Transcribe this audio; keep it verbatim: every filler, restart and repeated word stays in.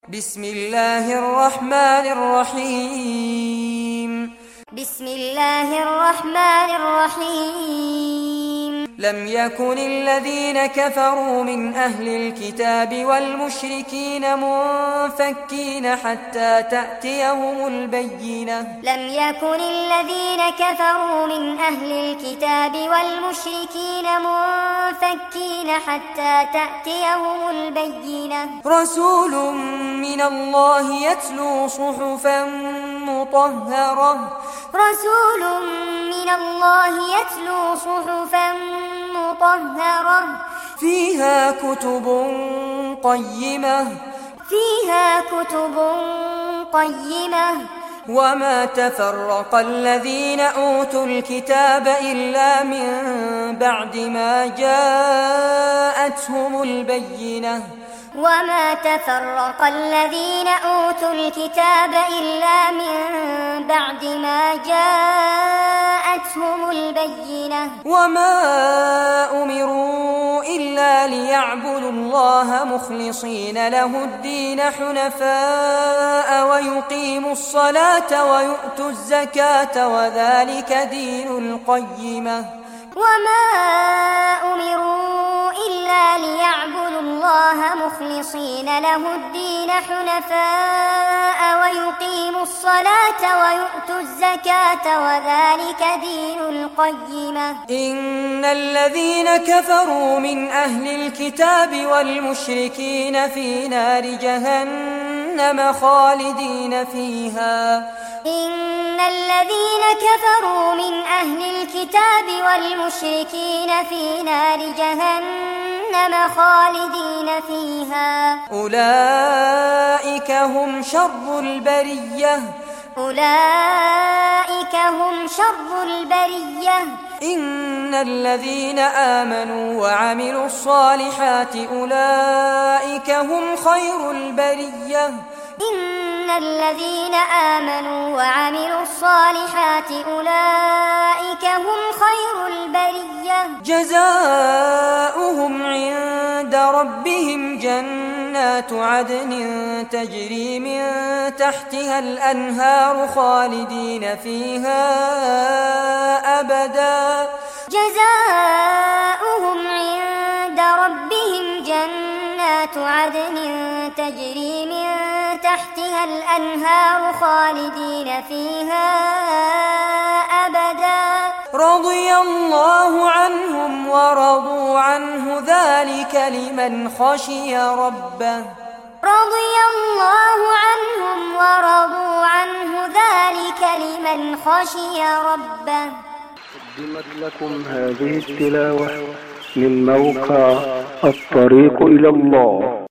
بسم الله الرحمن الرحيم بسم الله الرحمن الرحيم لم يكن الذين كفروا من أهل الكتاب والمشركين منفكين حتى تأتيهم البينة لم يكن الذين كفروا من أهل الكتاب والمشركين منفكين حتى تأتيهم البينة رسول من الله يتلو صحفا مطهرة رسول من الله يتلو صحفا مطهرة فيها كتب قيمة فيها كتب قيمة وما تفرق الذين أوتوا الكتاب إلا من بعد ما جاءتهم البينة وما تفرق الذين أوتوا الكتاب إلا من بعد ما جاءتهم البينة وما أمروا إلا ليعبدوا الله مخلصين له الدين حنفاء ويقيموا الصلاة ويؤتوا الزكاة وذلك دين القيمة وما أمروا إلا ليعبدوا الله مخلصين له الدين حنفاء ويقيموا الصلاة ويؤتوا الزكاة وذلك دين القيمة إن الذين كفروا من أهل الكتاب والمشركين في نار جهنم خالدين فيها إن الذين كفروا من أهل الكتاب والمشركين في نار جهنم خالدين فيها أولئك هم شر البرية أولئك هم شر البرية إن الذين آمنوا وعملوا الصالحات أولئك هم خير البرية إن الذين آمنوا وعملوا الصالحات أولئك هم خير البرية جزاؤهم عند ربهم جنات عدن تجري من تحتها الأنهار خالدين فيها أبدا جزاؤهم عند ربهم جنات عدن تجري من تحتها الأنهار خالدين فيها أبدا رضي الله عنهم ورضوا عنه ذلك لمن خشي ربه رضي الله عنهم ورضوا عنه ذلك لمن خشي ربه. قدمت لكم هذه التلاوة من موقع الطريق إلى الله.